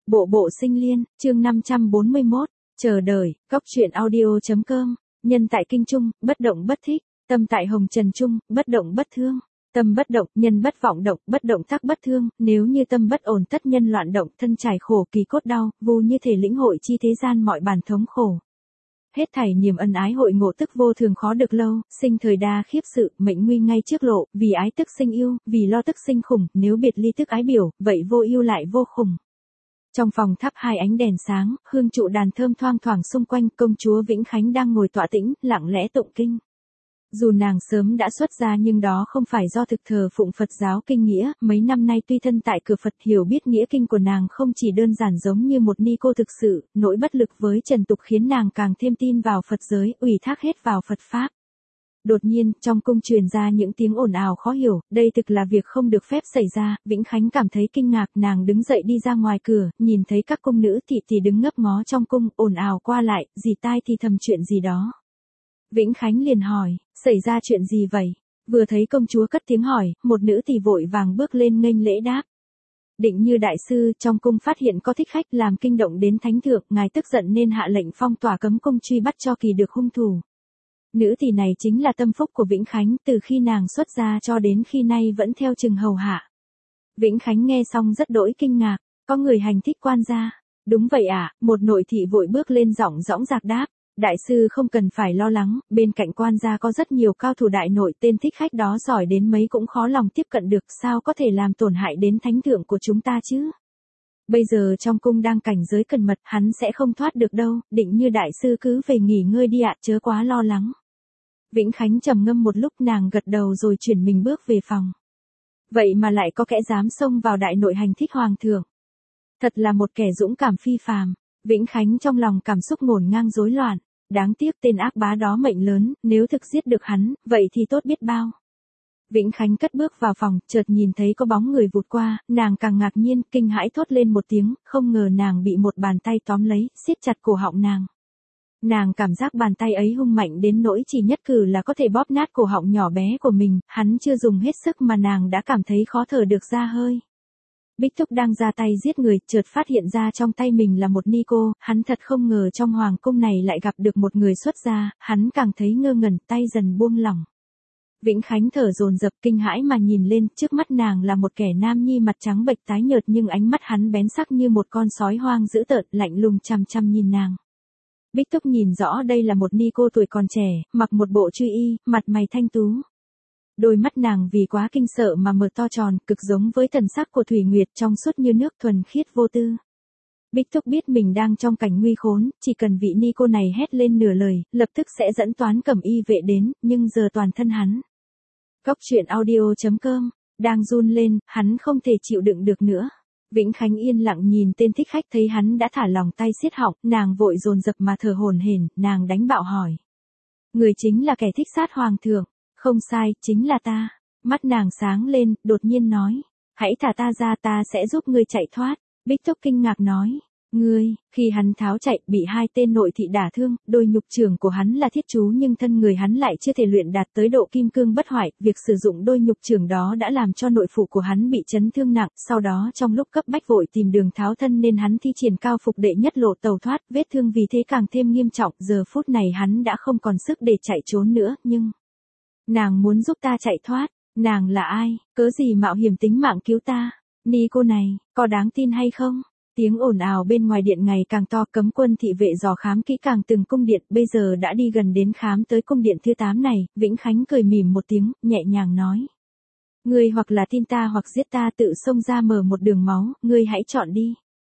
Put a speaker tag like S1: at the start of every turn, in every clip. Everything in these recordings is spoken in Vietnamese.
S1: Bộ bộ sinh liên, chương 541, chờ đợi, góc truyện audio.com, nhân tại kinh trung, bất động bất thích, tâm tại hồng trần trung, bất động bất thương. Tâm bất động, nhân bất vọng động, bất động tắc bất thương, nếu như tâm bất ổn tất nhân loạn động, thân trải khổ kỳ cốt đau, vô như thể lĩnh hội chi thế gian mọi bản thống khổ. Hết thảy niềm ân ái hội ngộ tức vô thường khó được lâu, sinh thời đa khiếp sự, mệnh nguy ngay trước lộ, vì ái tức sinh yêu, vì lo tức sinh khủng, nếu biệt ly tức ái biểu, vậy vô yêu lại vô khủng. Trong phòng thắp hai ánh đèn sáng, hương trụ đàn thơm thoang thoảng xung quanh, công chúa Vĩnh Khánh đang ngồi tọa tĩnh, lặng lẽ tụng kinh. Dù nàng sớm đã xuất gia nhưng đó không phải do thực thờ phụng Phật giáo kinh nghĩa, mấy năm nay tuy thân tại cửa Phật hiểu biết nghĩa kinh của nàng không chỉ đơn giản giống như một ni cô thực sự, nỗi bất lực với trần tục khiến nàng càng thêm tin vào Phật giới, ủy thác hết vào Phật Pháp. Đột nhiên, trong cung truyền ra những tiếng ồn ào khó hiểu, đây thực là việc không được phép xảy ra, Vĩnh Khánh cảm thấy kinh ngạc, nàng đứng dậy đi ra ngoài cửa, nhìn thấy các cung nữ thị đứng ngấp nghó trong cung, ồn ào qua lại, dì tai thì thầm chuyện gì đó. Vĩnh Khánh liền hỏi, xảy ra chuyện gì vậy? Vừa thấy công chúa cất tiếng hỏi, một nữ tỳ vội vàng bước lên nghênh lễ đáp. Định Như đại sư trong cung phát hiện có thích khách làm kinh động đến thánh thượng, ngài tức giận nên hạ lệnh phong tỏa cấm cung truy bắt cho kỳ được hung thủ. Nữ tỳ này chính là tâm phúc của Vĩnh Khánh, từ khi nàng xuất gia cho đến khi nay vẫn theo chừng hầu hạ. Vĩnh Khánh nghe xong rất đỗi kinh ngạc, có người hành thích quan gia. Đúng vậy ạ, một nội thị vội bước lên giọng dõng dạc đáp. Đại sư không cần phải lo lắng, bên cạnh quan gia có rất nhiều cao thủ đại nội, tên thích khách đó giỏi đến mấy cũng khó lòng tiếp cận được, sao có thể làm tổn hại đến thánh thượng của chúng ta chứ? Bây giờ trong cung đang cảnh giới cẩn mật, hắn sẽ không thoát được đâu, Định Như đại sư cứ về nghỉ ngơi đi ạ, chớ quá lo lắng. Vĩnh Khánh trầm ngâm một lúc, nàng gật đầu rồi chuyển mình bước về phòng. Vậy mà lại có kẻ dám xông vào đại nội hành thích hoàng thượng. Thật là một kẻ dũng cảm phi phàm. Vĩnh Khánh trong lòng cảm xúc ngổn ngang rối loạn. Đáng tiếc tên ác bá đó mệnh lớn, nếu thực giết được hắn, vậy thì tốt biết bao. Vĩnh Khánh cất bước vào phòng, chợt nhìn thấy có bóng người vụt qua, nàng càng ngạc nhiên, kinh hãi thốt lên một tiếng, không ngờ nàng bị một bàn tay tóm lấy, siết chặt cổ họng nàng. Nàng cảm giác bàn tay ấy hung mạnh đến nỗi chỉ nhất cử là có thể bóp nát cổ họng nhỏ bé của mình, hắn chưa dùng hết sức mà nàng đã cảm thấy khó thở được ra hơi. Bích Thúc đang ra tay giết người, chợt phát hiện ra trong tay mình là một ni cô, hắn thật không ngờ trong hoàng cung này lại gặp được một người xuất gia, hắn càng thấy ngơ ngẩn, tay dần buông lỏng. Vĩnh Khánh thở dồn dập kinh hãi mà nhìn lên, trước mắt nàng là một kẻ nam nhi mặt trắng bệch tái nhợt nhưng ánh mắt hắn bén sắc như một con sói hoang dữ tợn, lạnh lùng chằm chằm nhìn nàng. Bích Thúc nhìn rõ đây là một ni cô tuổi còn trẻ, mặc một bộ chư y, mặt mày thanh tú. Đôi mắt nàng vì quá kinh sợ mà mở to tròn, cực giống với thần sắc của Thủy Nguyệt, trong suốt như nước, thuần khiết vô tư. Bích Thúc biết mình đang trong cảnh nguy khốn, chỉ cần vị ni cô này hét lên nửa lời, lập tức sẽ dẫn toán cẩm y vệ đến, nhưng giờ toàn thân hắn. Góc truyện audio.com, đang run lên, hắn không thể chịu đựng được nữa. Vĩnh Khánh yên lặng nhìn tên thích khách, thấy hắn đã thả lòng tay siết họng, nàng vội dồn dập mà thở hổn hển, nàng đánh bạo hỏi. Người chính là kẻ thích sát hoàng thượng. Không sai, chính là ta. Mắt nàng sáng lên, đột nhiên nói. Hãy thả ta ra, ta sẽ giúp ngươi chạy thoát. Bích Thúc kinh ngạc nói. Ngươi, khi hắn tháo chạy, bị hai tên nội thị đả thương, đôi nhục trưởng của hắn là thiết chú nhưng thân người hắn lại chưa thể luyện đạt tới độ kim cương bất hoại. Việc sử dụng đôi nhục trưởng đó đã làm cho nội phủ của hắn bị chấn thương nặng, sau đó trong lúc cấp bách vội tìm đường tháo thân nên hắn thi triển cao phục đệ nhất lộ tẩu thoát, vết thương vì thế càng thêm nghiêm trọng, giờ phút này hắn đã không còn sức để chạy trốn nữa, nhưng... Nàng muốn giúp ta chạy thoát, nàng là ai, cớ gì mạo hiểm tính mạng cứu ta, ni cô này, có đáng tin hay không? Tiếng ồn ào bên ngoài điện ngày càng to, cấm quân thị vệ dò khám kỹ càng từng cung điện, bây giờ đã đi gần đến khám tới cung điện thứ 8 này, Vĩnh Khánh cười mỉm một tiếng, nhẹ nhàng nói. Ngươi hoặc là tin ta hoặc giết ta, tự xông ra mở một đường máu, ngươi hãy chọn đi.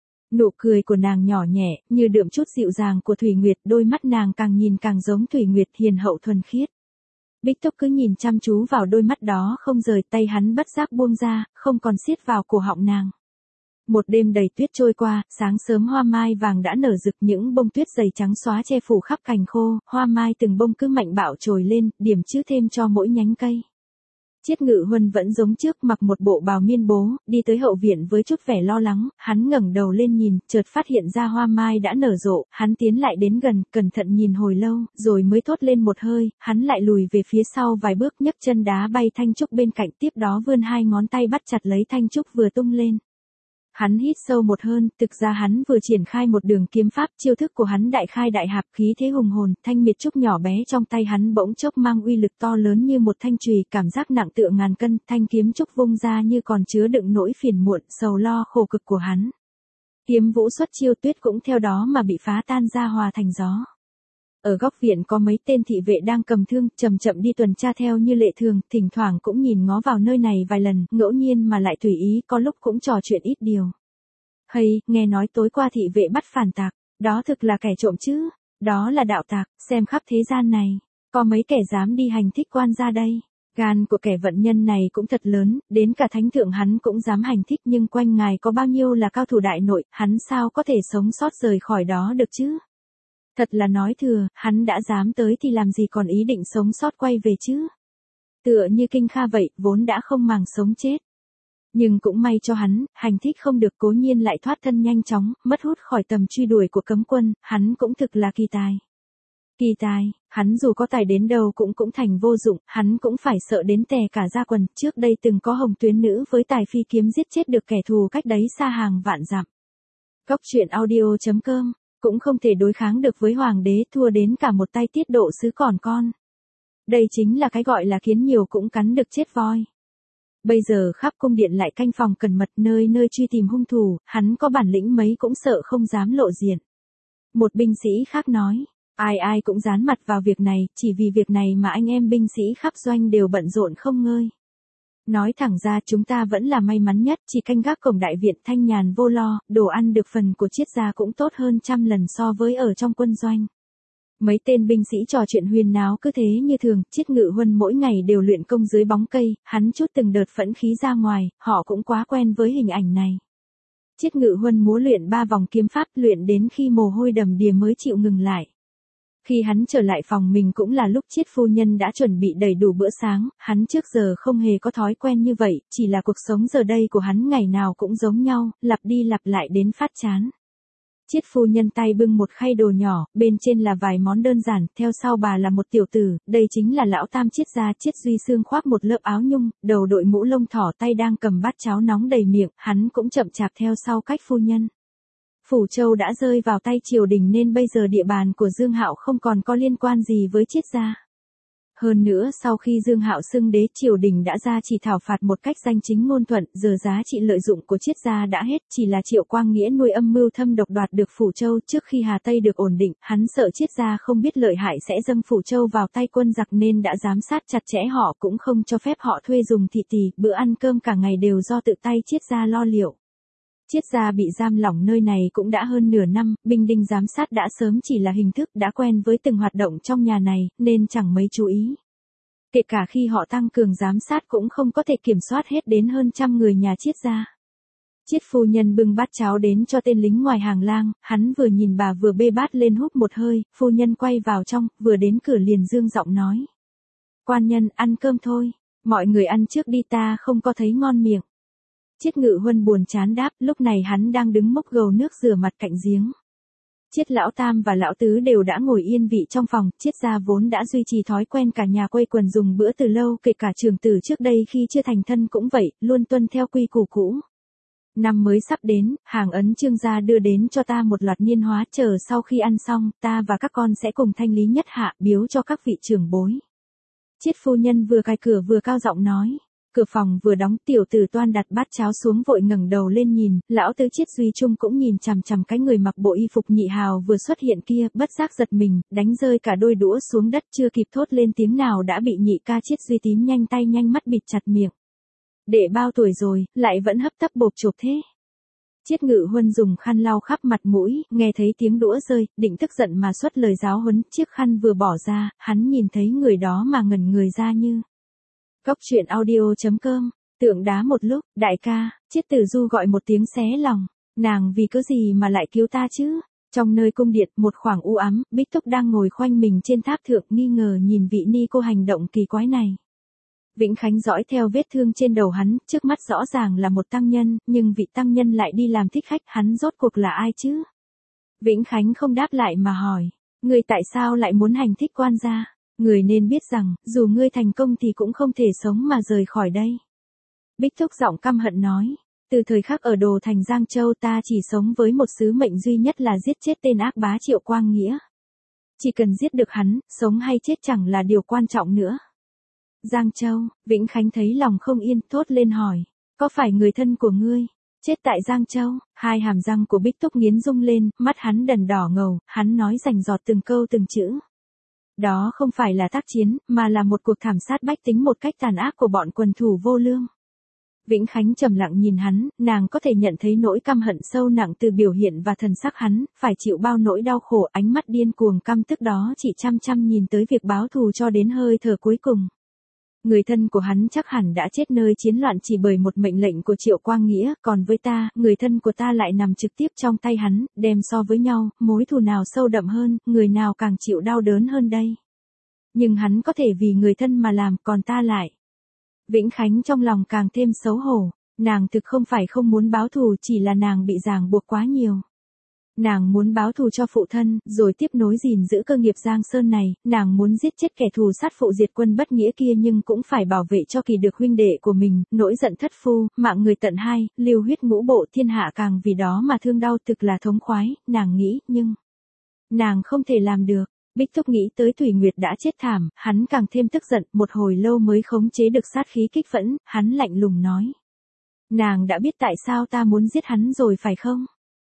S1: Nụ cười của nàng nhỏ nhẹ, như đượm chút dịu dàng của Thủy Nguyệt, đôi mắt nàng càng nhìn càng giống Thủy Nguyệt hiền hậu thuần khiết. Bích Thúc cứ nhìn chăm chú vào đôi mắt đó không rời, tay hắn bất giác buông ra, không còn siết vào cổ họng nàng. Một đêm đầy tuyết trôi qua, sáng sớm hoa mai vàng đã nở rực, những bông tuyết dày trắng xóa che phủ khắp cành khô, hoa mai từng bông cứ mạnh bạo trồi lên, điểm chữ thêm cho mỗi nhánh cây. Chiết Ngự Huân vẫn giống trước, mặc một bộ bào miên bố, đi tới hậu viện với chút vẻ lo lắng, hắn ngẩng đầu lên nhìn, chợt phát hiện ra hoa mai đã nở rộ, hắn tiến lại đến gần, cẩn thận nhìn hồi lâu, rồi mới thốt lên một hơi, hắn lại lùi về phía sau vài bước, nhấc chân đá bay thanh trúc bên cạnh, tiếp đó vươn hai ngón tay bắt chặt lấy thanh trúc vừa tung lên. Hắn hít sâu một hơi, thực ra hắn vừa triển khai một đường kiếm pháp, chiêu thức của hắn đại khai đại hạp, khí thế hùng hồn, thanh miệt trúc nhỏ bé trong tay hắn bỗng chốc mang uy lực to lớn như một thanh chùy, cảm giác nặng tựa ngàn cân, thanh kiếm trúc vung ra như còn chứa đựng nỗi phiền muộn, sầu lo khổ cực của hắn. Kiếm vũ xuất chiêu, tuyết cũng theo đó mà bị phá tan ra hòa thành gió. Ở góc viện có mấy tên thị vệ đang cầm thương, chậm chậm đi tuần tra theo như lệ thường, thỉnh thoảng cũng nhìn ngó vào nơi này vài lần, ngẫu nhiên mà lại tùy ý, có lúc cũng trò chuyện ít điều. Hay, nghe nói tối qua thị vệ bắt phản tặc, đó thực là kẻ trộm chứ, đó là đạo tặc, xem khắp thế gian này, có mấy kẻ dám đi hành thích quan gia đây. Gan của kẻ vận nhân này cũng thật lớn, đến cả thánh thượng hắn cũng dám hành thích, nhưng quanh ngài có bao nhiêu là cao thủ đại nội, hắn sao có thể sống sót rời khỏi đó được chứ? Thật là nói thừa, hắn đã dám tới thì làm gì còn ý định sống sót quay về chứ? Tựa như Kinh Kha vậy, vốn đã không màng sống chết. Nhưng cũng may cho hắn, hành thích không được, cố nhiên lại thoát thân nhanh chóng, mất hút khỏi tầm truy đuổi của cấm quân, hắn cũng thực là kỳ tài. Kỳ tài, hắn dù có tài đến đâu cũng thành vô dụng, hắn cũng phải sợ đến tè cả da quần, trước đây từng có Hồng Tuyến Nữ với tài phi kiếm giết chết được kẻ thù cách đấy xa hàng vạn dặm. Cóc truyện audio.com, cũng không thể đối kháng được với hoàng đế, thua đến cả một tay Tiết Độ Sứ còn con. Đây chính là cái gọi là kiến nhiều cũng cắn được chết voi. Bây giờ khắp cung điện lại canh phòng cẩn mật, nơi nơi truy tìm hung thủ, hắn có bản lĩnh mấy cũng sợ không dám lộ diện. Một binh sĩ khác nói, ai cũng dán mặt vào việc này, chỉ vì việc này mà anh em binh sĩ khắp doanh đều bận rộn không ngơi. Nói thẳng ra chúng ta vẫn là may mắn nhất, chỉ canh gác cổng đại viện thanh nhàn vô lo, đồ ăn được phần của Triết gia cũng tốt hơn trăm lần so với ở trong quân doanh. Mấy tên binh sĩ trò chuyện huyên náo cứ thế như thường, Triết Ngự Huân mỗi ngày đều luyện công dưới bóng cây, hắn chút từng đợt phẫn khí ra ngoài, họ cũng quá quen với hình ảnh này. Triết Ngự Huân múa luyện 3 vòng kiếm pháp, luyện đến khi mồ hôi đầm đìa mới chịu ngừng lại. Khi hắn trở lại phòng mình cũng là lúc Triết phu nhân đã chuẩn bị đầy đủ bữa sáng, hắn trước giờ không hề có thói quen như vậy, chỉ là cuộc sống giờ đây của hắn ngày nào cũng giống nhau, lặp đi lặp lại đến phát chán. Triết phu nhân tay bưng một khay đồ nhỏ, bên trên là vài món đơn giản, theo sau bà là một tiểu tử, đây chính là lão tam Triết gia. Triết Duy Xương khoác một lớp áo nhung, đầu đội mũ lông thỏ, tay đang cầm bát cháo nóng đầy miệng, hắn cũng chậm chạp theo sau cách phu nhân. Phủ Châu đã rơi vào tay triều đình nên bây giờ địa bàn của Dương Hạo không còn có liên quan gì với Triết gia. Hơn nữa sau khi Dương Hạo xưng đế, triều đình đã ra chỉ thảo phạt một cách danh chính ngôn thuận, giờ giá trị lợi dụng của Triết gia đã hết, chỉ là Triệu Quang Nghĩa nuôi âm mưu thâm độc đoạt được Phủ Châu. Trước khi Hà Tây được ổn định, hắn sợ Triết gia không biết lợi hại sẽ dâng Phủ Châu vào tay quân giặc nên đã giám sát chặt chẽ họ, cũng không cho phép họ thuê dùng thị tỷ, bữa ăn cơm cả ngày đều do tự tay Triết gia lo liệu. Triết gia bị giam lỏng nơi này cũng đã hơn nửa năm, binh đinh giám sát đã sớm chỉ là hình thức, đã quen với từng hoạt động trong nhà này, nên chẳng mấy chú ý. Kể cả khi họ tăng cường giám sát cũng không có thể kiểm soát hết đến hơn trăm người nhà Triết gia. Triết phu nhân bưng bát cháo đến cho tên lính ngoài hàng lang, hắn vừa nhìn bà vừa bê bát lên húp một hơi, phu nhân quay vào trong, vừa đến cửa liền dương giọng nói. Quan nhân, ăn cơm thôi, mọi người ăn trước đi, ta không có thấy ngon miệng. Triết Ngự Huân buồn chán đáp, lúc này hắn đang đứng múc gầu nước rửa mặt cạnh giếng. Triết lão tam và lão tứ đều đã ngồi yên vị trong phòng, Triết gia vốn đã duy trì thói quen cả nhà quây quần dùng bữa từ lâu, kể cả trưởng tử trước đây khi chưa thành thân cũng vậy, luôn tuân theo quy củ cũ. Năm mới sắp đến, hàng ấn Trương gia đưa đến cho ta một loạt niên hóa, chờ sau khi ăn xong, ta và các con sẽ cùng thanh lý nhất hạ, biếu cho các vị trưởng bối. Triết phu nhân vừa cài cửa vừa cao giọng nói. Cửa phòng vừa đóng, tiểu tử Toan đặt bát cháo xuống vội ngẩng đầu lên nhìn, lão tứ Triết Duy Trung cũng nhìn chằm chằm cái người mặc bộ y phục nhị hào vừa xuất hiện kia, bất giác giật mình, đánh rơi cả đôi đũa xuống đất, chưa kịp thốt lên tiếng nào đã bị nhị ca Triết Duy tím nhanh tay nhanh mắt bịt chặt miệng. Đệ bao tuổi rồi, lại vẫn hấp tấp bộp chộp thế. Triết Ngự Huân dùng khăn lau khắp mặt mũi, nghe thấy tiếng đũa rơi, định tức giận mà xuất lời giáo huấn, chiếc khăn vừa bỏ ra, hắn nhìn thấy người đó mà ngẩn người ra như. Cóc truyện audio.com, tượng đá một lúc, đại ca, Triết Tử Du gọi một tiếng xé lòng, nàng vì cớ gì mà lại cứu ta chứ? Trong nơi cung điện, một khoảng u ám, Bích Túc đang ngồi khoanh mình trên tháp thượng, nghi ngờ nhìn vị ni cô hành động kỳ quái này. Vĩnh Khánh dõi theo vết thương trên đầu hắn, trước mắt rõ ràng là một tăng nhân, nhưng vị tăng nhân lại đi làm thích khách, hắn rốt cuộc là ai chứ? Vĩnh Khánh không đáp lại mà hỏi, người tại sao lại muốn hành thích quan gia? Người nên biết rằng, dù ngươi thành công thì cũng không thể sống mà rời khỏi đây. Bích Thúc giọng căm hận nói, Từ thời khắc ở Đồ Thành Giang Châu ta chỉ sống với một sứ mệnh duy nhất là giết chết tên ác bá Triệu Quang Nghĩa. Chỉ cần giết được hắn, sống hay chết chẳng là điều quan trọng nữa. Giang Châu, Vĩnh Khánh thấy lòng không yên, thốt lên hỏi, có phải người thân của ngươi chết tại Giang Châu? Hai hàm răng của Bích Túc nghiến rung lên, mắt hắn đần đỏ ngầu, hắn nói rành rọt từng câu từng chữ. Đó không phải là tác chiến, mà là một cuộc thảm sát bách tính một cách tàn ác của bọn quần thủ vô lương. Vĩnh Khánh trầm lặng nhìn hắn, nàng có thể nhận thấy nỗi căm hận sâu nặng từ biểu hiện và thần sắc hắn, phải chịu bao nỗi đau khổ, ánh mắt điên cuồng căm tức đó chỉ chăm chăm nhìn tới việc báo thù cho đến hơi thở cuối cùng. Người thân của hắn chắc hẳn đã chết nơi chiến loạn chỉ bởi một mệnh lệnh của Triệu Quang Nghĩa, còn với ta, người thân của ta lại nằm trực tiếp trong tay hắn, đem so với nhau, mối thù nào sâu đậm hơn, người nào càng chịu đau đớn hơn đây. Nhưng hắn có thể vì người thân mà làm, còn ta lại. Vĩnh Khánh trong lòng càng thêm xấu hổ, nàng thực không phải không muốn báo thù, chỉ là nàng bị ràng buộc quá nhiều. Nàng muốn báo thù cho phụ thân, rồi tiếp nối gìn giữ cơ nghiệp Giang Sơn này, nàng muốn giết chết kẻ thù sát phụ diệt quân bất nghĩa kia nhưng cũng phải bảo vệ cho kỳ được huynh đệ của mình, nỗi giận thất phu, mạng người tận hai, lưu huyết ngũ bộ thiên hạ càng vì đó mà thương đau, thực là thống khoái, nàng nghĩ, nhưng nàng không thể làm được. Bích Túc nghĩ tới Thủy Nguyệt đã chết thảm, hắn càng thêm tức giận, một hồi lâu mới khống chế được sát khí kích phẫn, hắn lạnh lùng nói. Nàng đã biết tại sao ta muốn giết hắn rồi phải không?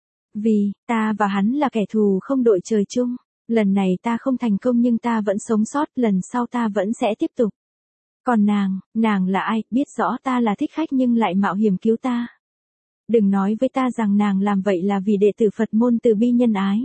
S1: Vì, ta và hắn là kẻ thù không đội trời chung, lần này ta không thành công nhưng ta vẫn sống sót, lần sau ta vẫn sẽ tiếp tục. Còn nàng là ai, biết rõ ta là thích khách nhưng lại mạo hiểm cứu ta. Đừng nói với ta rằng nàng làm vậy là vì đệ tử Phật môn từ bi nhân ái.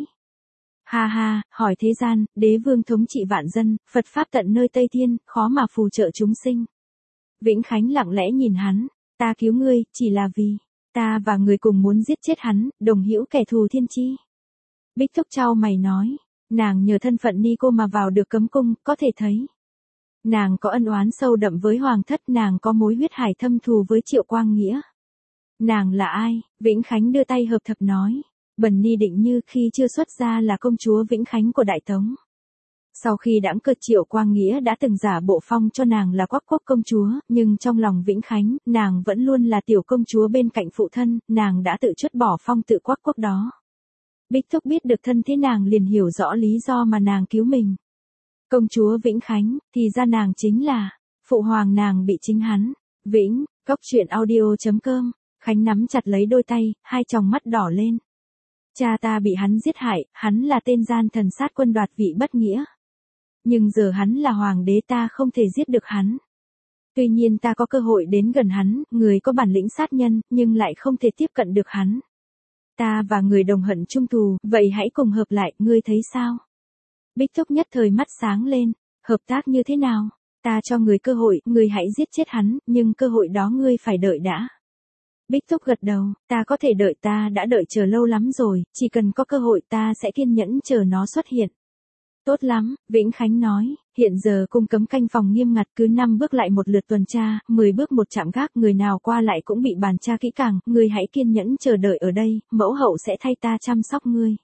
S1: Ha ha, hỏi thế gian, đế vương thống trị vạn dân, Phật Pháp tận nơi Tây Thiên, khó mà phù trợ chúng sinh. Vĩnh Khánh lặng lẽ nhìn hắn, ta cứu ngươi, chỉ là vì, ta và người cùng muốn giết chết hắn, đồng hữu kẻ thù thiên chi. Bích Thúc chau mày nói, nàng nhờ thân phận ni cô mà vào được cấm cung, có thể thấy. Nàng có ân oán sâu đậm với hoàng thất, nàng có mối huyết hải thâm thù với Triệu Quang Nghĩa. Nàng là ai? Vĩnh Khánh đưa tay hợp thập nói. Bần ni Định Như khi chưa xuất gia là công chúa Vĩnh Khánh của Đại Tống. Sau khi đãng cơ Triệu Quang Nghĩa đã từng giả bộ phong cho nàng là Quắc Quốc công chúa, nhưng trong lòng Vĩnh Khánh, nàng vẫn luôn là tiểu công chúa bên cạnh phụ thân, nàng đã tự chuất bỏ phong tự Quắc Quốc đó. Bích Thúc biết được thân thế nàng liền hiểu rõ lý do mà nàng cứu mình. Công chúa Vĩnh Khánh, thì ra nàng chính là, phụ hoàng nàng bị chính hắn. Vĩnh, Cốc Truyện Audio.com, Khánh nắm chặt lấy đôi tay, hai tròng mắt đỏ lên. Cha ta bị hắn giết hại, hắn là tên gian thần sát quân đoạt vị bất nghĩa. Nhưng giờ hắn là hoàng đế, ta không thể giết được hắn. Tuy nhiên ta có cơ hội đến gần hắn, người có bản lĩnh sát nhân, nhưng lại không thể tiếp cận được hắn. Ta và người đồng hận chung thù, vậy hãy cùng hợp lại, ngươi thấy sao? Bích Thúc nhất thời mắt sáng lên, hợp tác như thế nào? Ta cho người cơ hội, ngươi hãy giết chết hắn, nhưng cơ hội đó ngươi phải đợi đã. Bích Thúc gật đầu, ta có thể đợi, ta đã đợi chờ lâu lắm rồi, chỉ cần có cơ hội ta sẽ kiên nhẫn chờ nó xuất hiện. Tốt lắm, Vĩnh Khánh nói, hiện giờ cung cấm canh phòng nghiêm ngặt, cứ 5 bước lại một lượt tuần tra, 10 bước một chạm gác, người nào qua lại cũng bị bàn tra kỹ càng, ngươi hãy kiên nhẫn chờ đợi ở đây, mẫu hậu sẽ thay ta chăm sóc ngươi.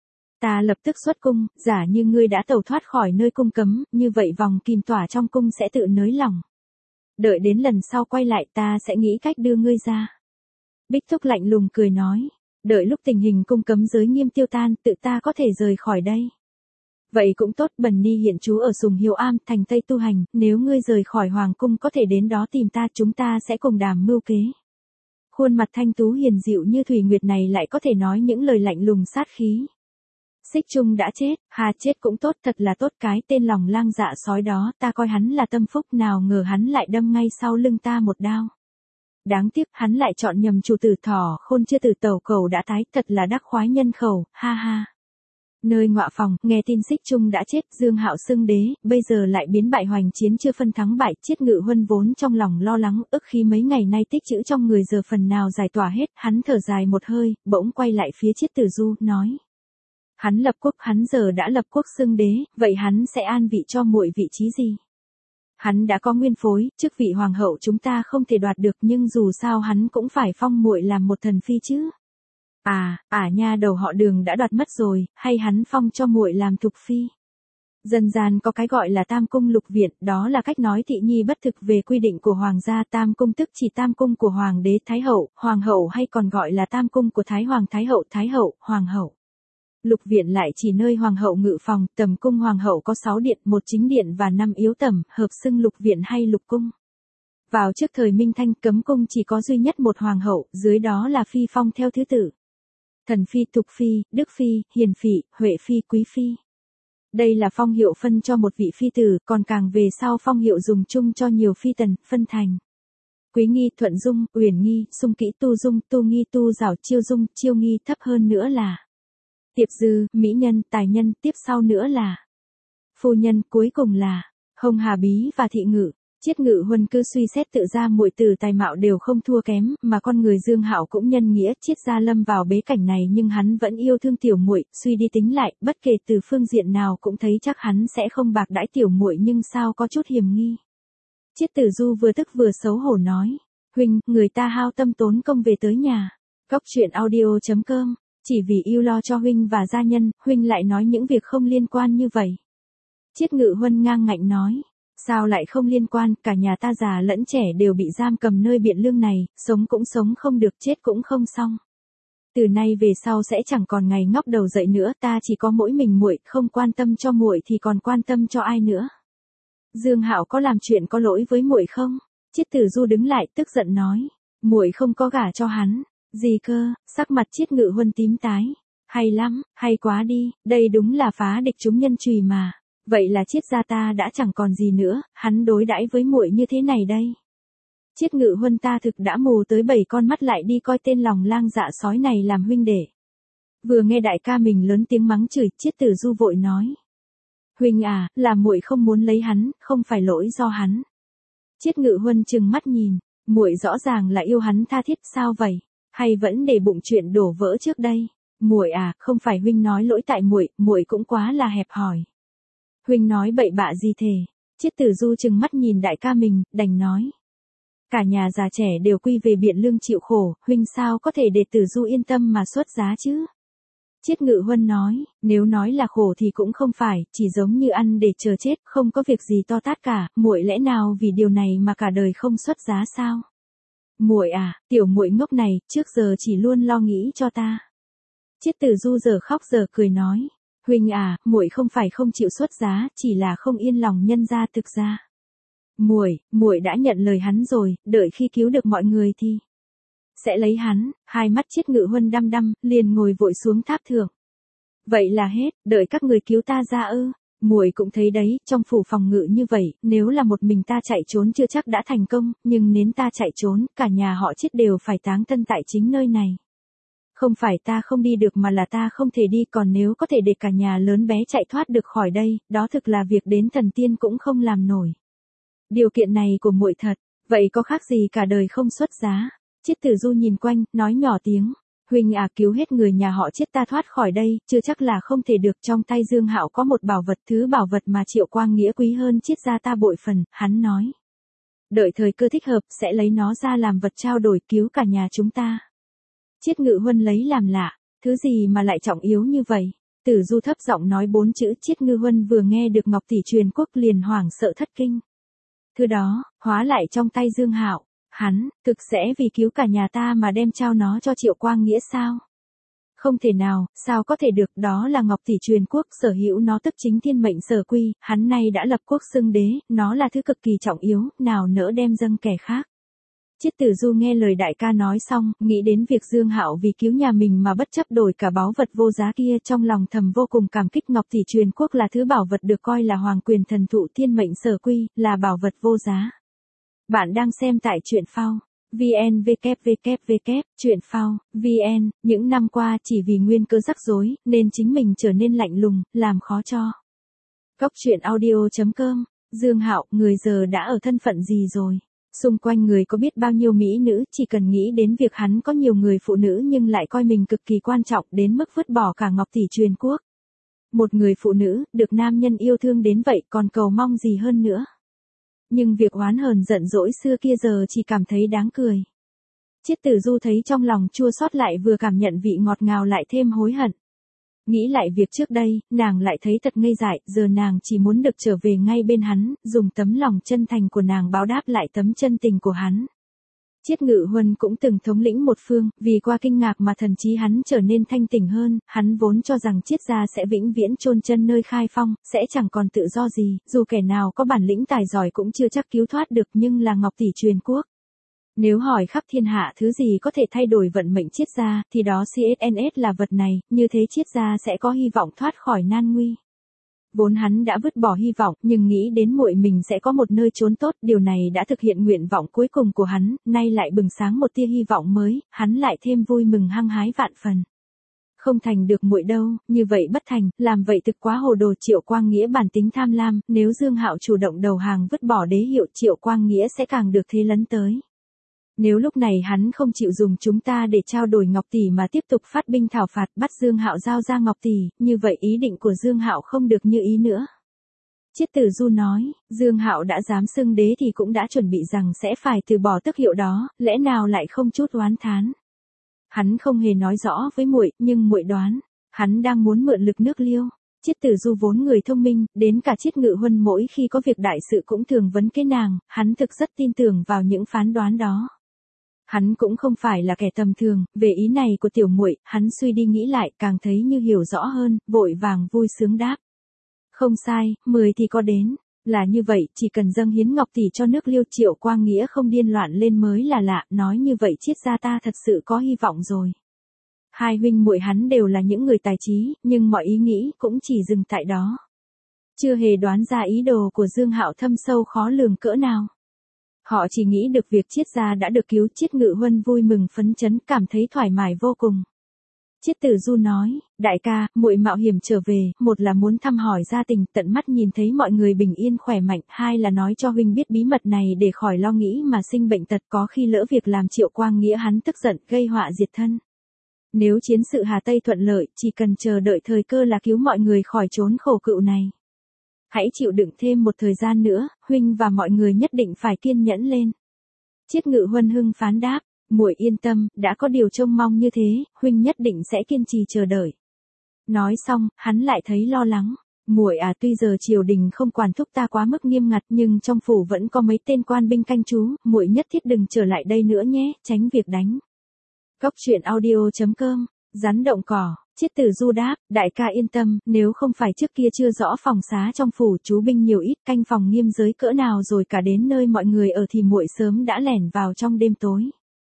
S1: Ta lập tức xuất cung, giả như ngươi đã tẩu thoát khỏi nơi cung cấm, như vậy vòng kìm tỏa trong cung sẽ tự nới lỏng. Đợi đến lần sau quay lại ta sẽ nghĩ cách đưa ngươi ra. Bích Thúc lạnh lùng cười nói, đợi lúc tình hình cung cấm giới nghiêm tiêu tan, tự ta có thể rời khỏi đây. Vậy cũng tốt, bần ni hiện trú ở Sùng Hiếu Am, thành Tây tu hành, nếu ngươi rời khỏi hoàng cung có thể đến đó tìm ta, chúng ta sẽ cùng đàm mưu kế. Khuôn mặt thanh tú hiền dịu như Thủy Nguyệt này lại có thể nói những lời lạnh lùng sát khí. Xích Trung đã chết, hà chết cũng tốt, thật là tốt, cái tên lòng lang dạ sói đó, ta coi hắn là tâm phúc, nào ngờ hắn lại đâm ngay sau lưng ta một đao. Đáng tiếc hắn lại chọn nhầm chủ tử, thỏ khôn chưa từ tàu cầu đã tái, thật là đắc khoái nhân khẩu, ha ha. Nơi ngọa phòng, nghe tin Xích Trung đã chết, Dương Hạo xưng đế, bây giờ lại biến bại hoành chiến chưa phân thắng bại, Chiết Ngự Huân vốn trong lòng lo lắng, ức khí mấy ngày nay tích trữ trong người giờ phần nào giải tỏa hết, hắn thở dài một hơi, bỗng quay lại phía Chiết Tử Du, nói. Hắn lập quốc, hắn giờ đã lập quốc xưng đế, vậy hắn sẽ an vị cho muội vị trí gì? Hắn đã có nguyên phối, chức vị hoàng hậu chúng ta không thể đoạt được, nhưng dù sao hắn cũng phải phong muội làm một thần phi chứ. Nha đầu họ Đường đã đoạt mất rồi, hay hắn phong cho muội làm thục phi? Dân gian có cái gọi là tam cung lục viện, đó là cách nói thị nhi bất thực về quy định của hoàng gia. Tam cung tức chỉ tam cung của hoàng đế, thái hậu, hoàng hậu hay còn gọi là tam cung của thái hoàng, thái hậu, hoàng hậu. Lục viện lại chỉ nơi hoàng hậu ngự phòng, tầm cung hoàng hậu có 6 điện, 1 chính điện và 5 yếu tầm, hợp xưng lục viện hay lục cung. Vào trước thời Minh Thanh, cấm cung chỉ có duy nhất một hoàng hậu, dưới đó là phi phong theo thứ tự. Thần phi, tục phi, đức phi, hiền phi, huệ phi, quý phi. Đây là phong hiệu phân cho một vị phi tử, còn càng về sau phong hiệu dùng chung cho nhiều phi tần, phân thành quý nghi, thuận dung, uyển nghi, sung kỹ, tu dung, tu nghi, tu giảo, chiêu dung, chiêu nghi, thấp hơn nữa là tiệp dư, mỹ nhân, tài nhân, tiếp sau nữa là phu nhân, cuối cùng là hồng hà bí và thị ngự. Chiết Ngự Huân cứ suy xét tự ra muội tử tài mạo đều không thua kém, mà con người Dương Hạo cũng nhân nghĩa. Chiết gia lâm vào bế cảnh này nhưng hắn vẫn yêu thương tiểu muội, suy đi tính lại, bất kể từ phương diện nào cũng thấy chắc hắn sẽ không bạc đãi tiểu muội, nhưng sao có chút hiềm nghi. Chiết Tử Du vừa tức vừa xấu hổ nói, huynh, người ta hao tâm tốn công về tới nhà. Góc truyện audio.com, chỉ vì yêu lo cho huynh và gia nhân, huynh lại nói những việc không liên quan như vậy. Chiết Ngự Huân ngang ngạnh nói. Sao lại không liên quan, cả nhà ta già lẫn trẻ đều bị giam cầm nơi Biện Lương này, sống cũng sống không được, chết cũng không xong. Từ nay về sau sẽ chẳng còn ngày ngóc đầu dậy nữa, ta chỉ có mỗi mình muội, không quan tâm cho muội thì còn quan tâm cho ai nữa. Dương Hạo có làm chuyện có lỗi với muội không? Chiết Tử Du đứng lại tức giận nói, muội không có gả cho hắn. Gì cơ? Sắc mặt Chiết Ngự Huân tím tái. Hay lắm, hay quá đi, đây đúng là phá địch chúng nhân chùy mà. Vậy là Chiết gia ta đã chẳng còn gì nữa, hắn đối đãi với muội như thế này đây. Chiết Ngự Huân ta thực đã mù tới 7 con mắt, lại đi coi tên lòng lang dạ sói này làm huynh đệ. Vừa nghe đại ca mình lớn tiếng mắng chửi, Chiết Tử Du vội nói. Huynh à, là muội không muốn lấy hắn, không phải lỗi do hắn. Chiết Ngự Huân trừng mắt nhìn, muội rõ ràng là yêu hắn tha thiết, sao vậy? Hay vẫn để bụng chuyện đổ vỡ trước đây? Muội à, không phải huynh nói lỗi tại muội, muội cũng quá là hẹp hòi. Huynh nói bậy bạ gì thề? Chiết Tử Du trừng mắt nhìn đại ca mình, đành nói. Cả nhà già trẻ đều quy về Biện Lương chịu khổ, huynh sao có thể để Tử Du yên tâm mà xuất giá chứ? Chiết Ngự Huân nói, nếu nói là khổ thì cũng không phải, chỉ giống như ăn để chờ chết, không có việc gì to tát cả, muội lẽ nào vì điều này mà cả đời không xuất giá sao? Muội à, tiểu muội ngốc này, trước giờ chỉ luôn lo nghĩ cho ta. Chiết Tử Du giờ khóc giờ cười nói. Huynh à, muội không phải không chịu xuất giá, chỉ là không yên lòng nhân gia, thực ra. Muội đã nhận lời hắn rồi, đợi khi cứu được mọi người thì sẽ lấy hắn. Hai mắt Chiết Ngự Huân đăm đăm, liền ngồi vội xuống tháp thượng. Vậy là hết, đợi các người cứu ta ra ư? Muội cũng thấy đấy, trong phủ phòng ngự như vậy, nếu là một mình ta chạy trốn chưa chắc đã thành công, nhưng nếu ta chạy trốn, cả nhà họ Chiết đều phải táng thân tại chính nơi này. Không phải ta không đi được mà là ta không thể đi, còn nếu có thể để cả nhà lớn bé chạy thoát được khỏi đây, đó thực là việc đến thần tiên cũng không làm nổi. Điều kiện này của muội thật, vậy có khác gì cả đời không xuất giá? Chiết Tử Du nhìn quanh, nói nhỏ tiếng, huynh à, cứu hết người nhà họ Chiết ta thoát khỏi đây, chưa chắc là không thể được. Trong tay Dương Hạo có một bảo vật, thứ bảo vật mà Triệu Quang Nghĩa quý hơn Chiết gia ta bội phần, hắn nói. Đợi thời cơ thích hợp, sẽ lấy nó ra làm vật trao đổi cứu cả nhà chúng ta. Chiết Ngự Huân lấy làm lạ, thứ gì mà lại trọng yếu như vậy? Tử Du thấp giọng nói 4 chữ. Chiết Ngự Huân vừa nghe được Ngọc tỷ truyền quốc liền hoảng sợ thất kinh. Thứ đó, hóa lại trong tay Dương Hạo, hắn, thực sẽ vì cứu cả nhà ta mà đem trao nó cho Triệu Quang Nghĩa sao? Không thể nào, sao có thể được, đó là Ngọc tỷ truyền quốc, sở hữu nó tức chính thiên mệnh sở quy, hắn nay đã lập quốc xưng đế, nó là thứ cực kỳ trọng yếu, nào nỡ đem dâng kẻ khác. Chiết Tử Du nghe lời đại ca nói xong, nghĩ đến việc Dương Hạo vì cứu nhà mình mà bất chấp đổi cả báu vật vô giá kia, trong lòng thầm vô cùng cảm kích. Ngọc tỷ truyền quốc là thứ bảo vật được coi là hoàng quyền thần thụ, thiên mệnh sở quy, là bảo vật vô giá. Bạn đang xem tại truyện phao VN www. Truyện phao VN. Những năm qua chỉ vì nguyên cơ rắc rối nên chính mình trở nên lạnh lùng, làm khó cho. Góc truyện audio.com. Dương Hạo, người giờ đã ở thân phận gì rồi? Xung quanh người có biết bao nhiêu mỹ nữ, chỉ cần nghĩ đến việc hắn có nhiều người phụ nữ nhưng lại coi mình cực kỳ quan trọng đến mức vứt bỏ cả Ngọc tỷ truyền quốc. Một người phụ nữ, được nam nhân yêu thương đến vậy còn cầu mong gì hơn nữa. Nhưng việc oán hờn giận dỗi xưa kia giờ chỉ cảm thấy đáng cười. Chiết Tử Du thấy trong lòng chua xót, lại vừa cảm nhận vị ngọt ngào lại thêm hối hận. Nghĩ lại việc trước đây, nàng lại thấy thật ngây dại, giờ nàng chỉ muốn được trở về ngay bên hắn, dùng tấm lòng chân thành của nàng báo đáp lại tấm chân tình của hắn. Chiết Ngự Huân cũng từng thống lĩnh một phương, vì qua kinh ngạc mà thần trí hắn trở nên thanh tỉnh hơn, hắn vốn cho rằng Chiết gia sẽ vĩnh viễn chôn chân nơi khai phong, sẽ chẳng còn tự do gì, dù kẻ nào có bản lĩnh tài giỏi cũng chưa chắc cứu thoát được, nhưng là Ngọc tỷ truyền quốc. Nếu hỏi khắp thiên hạ thứ gì có thể thay đổi vận mệnh Chiết gia, thì đó CSNS là vật này, như thế Chiết gia sẽ có hy vọng thoát khỏi nan nguy. Vốn hắn đã vứt bỏ hy vọng, nhưng nghĩ đến muội mình sẽ có một nơi trốn tốt, điều này đã thực hiện nguyện vọng cuối cùng của hắn, nay lại bừng sáng một tia hy vọng mới, hắn lại thêm vui mừng hăng hái vạn phần. Không thành được muội đâu, như vậy bất thành, làm vậy thực quá hồ đồ. Triệu Quang Nghĩa bản tính tham lam, nếu Dương Hạo chủ động đầu hàng vứt bỏ đế hiệu, Triệu Quang Nghĩa sẽ càng được thế lấn tới. Nếu lúc này hắn không chịu dùng chúng ta để trao đổi Ngọc tỷ mà tiếp tục phát binh thảo phạt bắt Dương Hạo giao ra Ngọc tỷ, như vậy ý định của Dương Hạo không được như ý nữa. Chiết Tử Du nói, Dương Hạo đã dám xưng đế thì cũng đã chuẩn bị rằng sẽ phải từ bỏ tước hiệu đó, lẽ nào lại không chút oán thán. Hắn không hề nói rõ với muội, nhưng muội đoán, hắn đang muốn mượn lực nước Liêu. Chiết Tử Du vốn người thông minh, đến cả Chiết Ngự Huân mỗi khi có việc đại sự cũng thường vấn kế nàng, hắn thực rất tin tưởng vào những phán đoán đó. Hắn cũng không phải là kẻ tầm thường, về ý này của tiểu muội, hắn suy đi nghĩ lại, càng thấy như hiểu rõ hơn, vội vàng vui sướng đáp. Không sai, 10 thì có đến, là như vậy, chỉ cần dâng hiến Ngọc tỷ cho nước Liêu. Triệu Quang Nghĩa không điên loạn lên mới là lạ, nói như vậy Chiết gia ta thật sự có hy vọng rồi. Hai huynh muội hắn đều là những người tài trí, nhưng mọi ý nghĩ cũng chỉ dừng tại đó. Chưa hề đoán ra ý đồ của Dương Hạo thâm sâu khó lường cỡ nào. Họ chỉ nghĩ được việc Chiết gia đã được cứu. Chiết Ngự Huân vui mừng phấn chấn, cảm thấy thoải mái vô cùng. Chiết Tử Du nói, đại ca, muội mạo hiểm trở về, một là muốn thăm hỏi gia tình, tận mắt nhìn thấy mọi người bình yên khỏe mạnh, hai là nói cho huynh biết bí mật này để khỏi lo nghĩ mà sinh bệnh tật, có khi lỡ việc làm Triệu Quang Nghĩa hắn tức giận, gây họa diệt thân. Nếu chiến sự Hà Tây thuận lợi, chỉ cần chờ đợi thời cơ là cứu mọi người khỏi chốn khổ cựu này. Hãy chịu đựng thêm một thời gian nữa, huynh và mọi người nhất định phải kiên nhẫn lên. Chiết Ngự Huân hưng phán đáp, muội yên tâm, đã có điều trông mong như thế, huynh nhất định sẽ kiên trì chờ đợi. Nói xong, hắn lại thấy lo lắng. Muội à, tuy giờ triều đình không quản thúc ta quá mức nghiêm ngặt, nhưng trong phủ vẫn có mấy tên quan binh canh trú, muội nhất thiết đừng trở lại đây nữa nhé, tránh việc đánh. Góc truyện audio.com, rắn động cỏ. Chiết Tử Du đáp, đại ca yên tâm, nếu không phải trước kia chưa rõ phòng xá trong phủ chú binh nhiều ít, canh phòng nghiêm giới cỡ nào rồi cả đến nơi mọi người ở thì muội sớm đã lẻn vào trong đêm tối.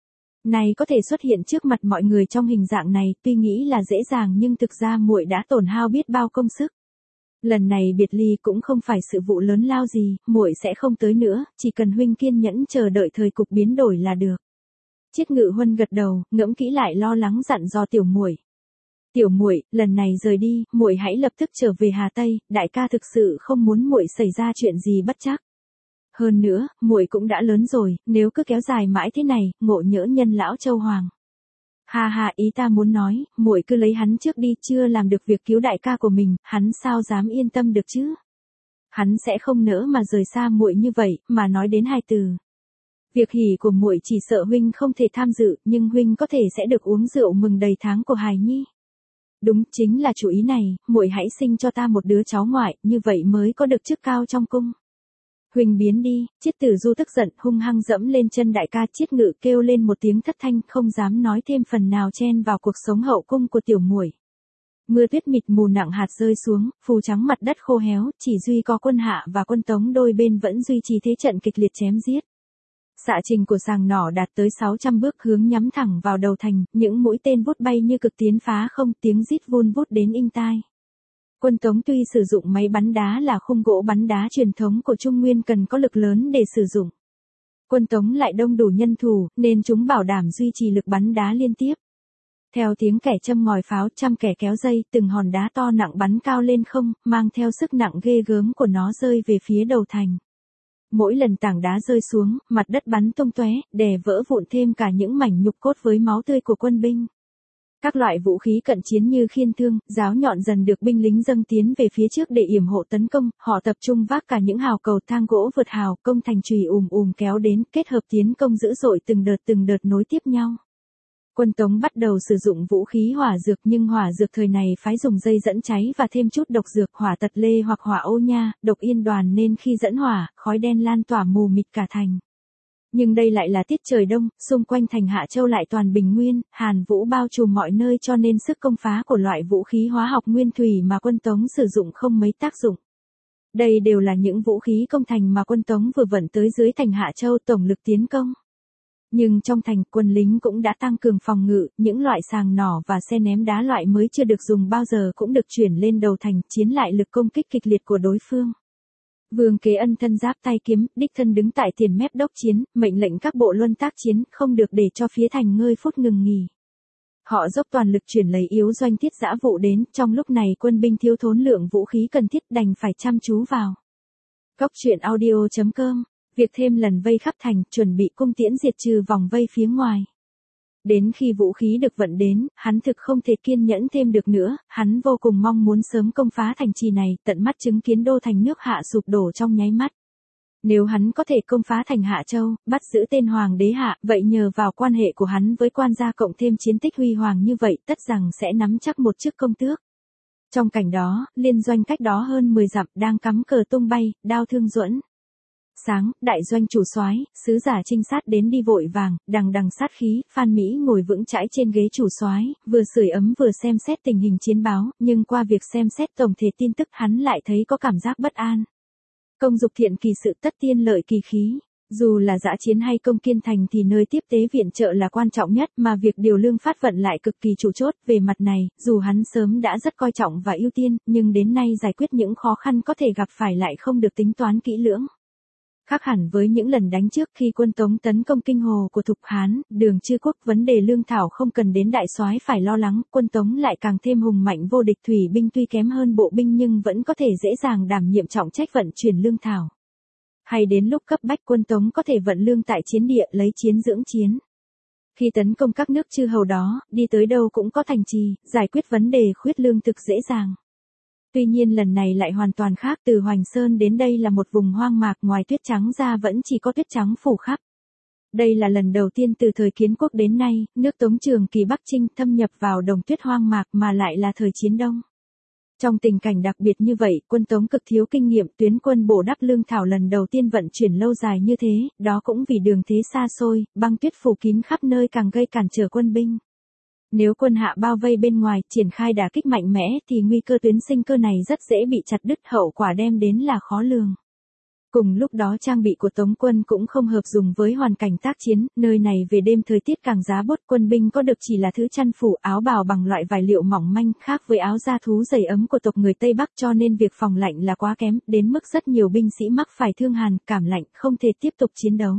S1: Này có thể xuất hiện trước mặt mọi người trong hình dạng này, tuy nghĩ là dễ dàng nhưng thực ra muội đã tổn hao biết bao công sức. Lần này biệt ly cũng không phải sự vụ lớn lao gì, muội sẽ không tới nữa, chỉ cần huynh kiên nhẫn chờ đợi thời cục biến đổi là được. Chiết Ngự Huân gật đầu, ngẫm kỹ lại lo lắng dặn dò tiểu muội. Tiểu muội, lần này rời đi, muội hãy lập tức trở về Hà Tây, đại ca thực sự không muốn muội xảy ra chuyện gì bất trắc. Hơn nữa, muội cũng đã lớn rồi, nếu cứ kéo dài mãi thế này, ngộ nhỡ nhân lão Châu Hoàng. Ha ha, ý ta muốn nói, muội cứ lấy hắn trước đi, chưa làm được việc cứu đại ca của mình, hắn sao dám yên tâm được chứ? Hắn sẽ không nỡ mà rời xa muội như vậy, mà nói đến hai từ. Việc hỉ của muội chỉ sợ huynh không thể tham dự, nhưng huynh có thể sẽ được uống rượu mừng đầy tháng của hài nhi. Đúng, chính là chủ ý này, muội hãy sinh cho ta một đứa cháu ngoại, như vậy mới có được chức cao trong cung. Huỳnh biến đi. Chiết Tử Du tức giận, hung hăng dẫm lên chân đại ca. Chiết Ngự kêu lên một tiếng thất thanh, không dám nói thêm phần nào chen vào cuộc sống hậu cung của tiểu muội. Mưa tuyết mịt mù nặng hạt rơi xuống, phủ trắng mặt đất khô héo, chỉ duy có quân Hạ và quân Tống đôi bên vẫn duy trì thế trận kịch liệt chém giết. Xạ trình của sàng nỏ đạt tới 600 bước hướng nhắm thẳng vào đầu thành, những mũi tên vút bay như cực tiến phá không, tiếng rít vun vút đến inh tai. Quân Tống tuy sử dụng máy bắn đá là khung gỗ bắn đá truyền thống của Trung Nguyên cần có lực lớn để sử dụng. Quân Tống lại đông đủ nhân thủ, nên chúng bảo đảm duy trì lực bắn đá liên tiếp. Theo tiếng kẻ châm ngòi pháo, trăm kẻ kéo dây, từng hòn đá to nặng bắn cao lên không, mang theo sức nặng ghê gớm của nó rơi về phía đầu thành. Mỗi lần tảng đá rơi xuống, mặt đất bắn tung tóe, đè vỡ vụn thêm cả những mảnh nhục cốt với máu tươi của quân binh. Các loại vũ khí cận chiến như khiên thương, giáo nhọn dần được binh lính dâng tiến về phía trước để yểm hộ tấn công, họ tập trung vác cả những hào cầu thang gỗ vượt hào, công thành chùy kéo đến, kết hợp tiến công dữ dội từng đợt nối tiếp nhau. Quân Tống bắt đầu sử dụng vũ khí hỏa dược, nhưng hỏa dược thời này phái dùng dây dẫn cháy và thêm chút độc dược hỏa tật lê hoặc hỏa ô nha, độc yên đoàn, nên khi dẫn hỏa, khói đen lan tỏa mù mịt cả thành. Nhưng đây lại là tiết trời đông, xung quanh thành Hạ Châu lại toàn bình nguyên, hàn vũ bao trùm mọi nơi, cho nên sức công phá của loại vũ khí hóa học nguyên thủy mà quân Tống sử dụng không mấy tác dụng. Đây đều là những vũ khí công thành mà quân Tống vừa vận tới dưới thành Hạ Châu tổng lực tiến công. Nhưng trong thành, quân lính cũng đã tăng cường phòng ngự, những loại sàng nỏ và xe ném đá loại mới chưa được dùng bao giờ cũng được chuyển lên đầu thành, chiến lại lực công kích kịch liệt của đối phương. Vương Kế Ân thân giáp tay kiếm, đích thân đứng tại tiền mép đốc chiến, mệnh lệnh các bộ luân tác chiến, không được để cho phía thành ngơi phút ngừng nghỉ. Họ dốc toàn lực chuyển lấy yếu doanh Tiết Dã Vụ đến, trong lúc này quân binh thiếu thốn lượng vũ khí cần thiết, đành phải chăm chú vào. Cóc truyện audio.com, việc thêm lần vây khắp thành, chuẩn bị cung tiễn diệt trừ vòng vây phía ngoài. Đến khi vũ khí được vận đến, hắn thực không thể kiên nhẫn thêm được nữa, hắn vô cùng mong muốn sớm công phá thành trì này, tận mắt chứng kiến đô thành nước Hạ sụp đổ trong nháy mắt. Nếu hắn có thể công phá thành Hạ Châu, bắt giữ tên hoàng đế Hạ, vậy nhờ vào quan hệ của hắn với quan gia cộng thêm chiến tích huy hoàng như vậy, tất rằng sẽ nắm chắc một chức công tước. Trong cảnh đó, liên doanh cách đó hơn 10 dặm đang cắm cờ tung bay, đao thương duẫn. Sáng, đại doanh chủ soái, sứ giả trinh sát đến đi vội vàng, đằng đằng sát khí, Phan Mỹ ngồi vững chãi trên ghế chủ soái, vừa sưởi ấm vừa xem xét tình hình chiến báo, nhưng qua việc xem xét tổng thể tin tức hắn lại thấy có cảm giác bất an. Công dục thiện kỳ sự tất tiên lợi kỳ khí. Dù là dã chiến hay công kiên thành thì nơi tiếp tế viện trợ là quan trọng nhất, mà việc điều lương phát vận lại cực kỳ chủ chốt. Về mặt này, dù hắn sớm đã rất coi trọng và ưu tiên, nhưng đến nay giải quyết những khó khăn có thể gặp phải lại không được tính toán kỹ lưỡng. Khác hẳn với những lần đánh trước khi quân Tống tấn công kinh hồ của Thục Hán, Đường Chư Quốc, vấn đề lương thảo không cần đến đại soái phải lo lắng, quân Tống lại càng thêm hùng mạnh vô địch, thủy binh tuy kém hơn bộ binh nhưng vẫn có thể dễ dàng đảm nhiệm trọng trách vận chuyển lương thảo. Hay đến lúc cấp bách quân Tống có thể vận lương tại chiến địa, lấy chiến dưỡng chiến. Khi tấn công các nước chư hầu đó, đi tới đâu cũng có thành trì, giải quyết vấn đề khuyết lương thực dễ dàng. Tuy nhiên lần này lại hoàn toàn khác, từ Hoành Sơn đến đây là một vùng hoang mạc, ngoài tuyết trắng ra vẫn chỉ có tuyết trắng phủ khắp. Đây là lần đầu tiên từ thời Kiến Quốc đến nay, nước Tống Trường Kỳ Bắc Chinh thâm nhập vào đồng tuyết hoang mạc, mà lại là thời chiến đông. Trong tình cảnh đặc biệt như vậy, quân Tống cực thiếu kinh nghiệm, tuyến quân bổ đắp lương thảo lần đầu tiên vận chuyển lâu dài như thế, đó cũng vì đường thế xa xôi, băng tuyết phủ kín khắp nơi càng gây cản trở quân binh. Nếu quân Hạ bao vây bên ngoài, triển khai đả kích mạnh mẽ thì nguy cơ tuyến sinh cơ này rất dễ bị chặt đứt, hậu quả đem đến là khó lường. Cùng lúc đó trang bị của Tống quân cũng không hợp dùng với hoàn cảnh tác chiến, nơi này về đêm thời tiết càng giá bốt, quân binh có được chỉ là thứ chăn phủ, áo bào bằng loại vải liệu mỏng manh, khác với áo da thú dày ấm của tộc người Tây Bắc, cho nên việc phòng lạnh là quá kém, đến mức rất nhiều binh sĩ mắc phải thương hàn, cảm lạnh, không thể tiếp tục chiến đấu.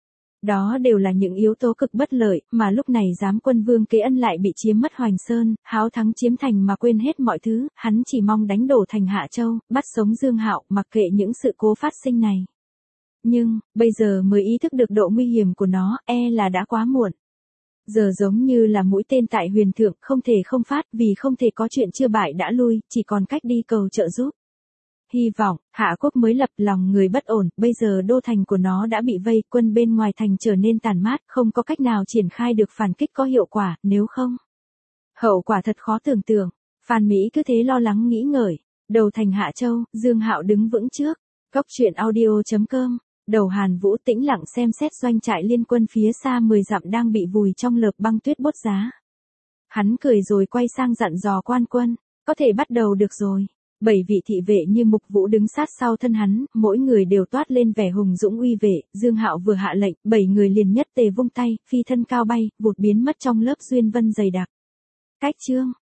S1: Đó đều là những yếu tố cực bất lợi, mà lúc này giám quân Vương Kế Ân lại bị chiếm mất Hoành Sơn, háo thắng chiếm thành mà quên hết mọi thứ, hắn chỉ mong đánh đổ thành Hạ Châu, bắt sống Dương Hạo, mặc kệ những sự cố phát sinh này. Nhưng, bây giờ mới ý thức được độ nguy hiểm của nó, là đã quá muộn. Giờ giống như là mũi tên tại huyền thượng, không thể không phát, vì không thể có chuyện chưa bại đã lui, chỉ còn cách đi cầu trợ giúp. Hy vọng, Hạ Quốc mới lập lòng người bất ổn, bây giờ đô thành của nó đã bị vây, quân bên ngoài thành trở nên tàn mát, không có cách nào triển khai được phản kích có hiệu quả, nếu không. Hậu quả thật khó tưởng tượng. Phan Mỹ cứ thế lo lắng nghĩ ngợi. Đầu thành Hạ Châu, Dương Hạo đứng vững trước. Cóc truyện audio.com. Đầu Hàn Vũ tĩnh lặng xem xét doanh trại liên quân phía xa 10 dặm đang bị vùi trong lợp băng tuyết bốt giá. Hắn cười rồi quay sang dặn dò quan quân, có thể bắt đầu được rồi. 7 vị thị vệ như mục vũ đứng sát sau thân hắn, mỗi người đều toát lên vẻ hùng dũng uy vệ, Dương Hạo vừa hạ lệnh, 7 người liền nhất tề vung tay, phi thân cao bay, vụt biến mất trong lớp duyên vân dày đặc. Cách chương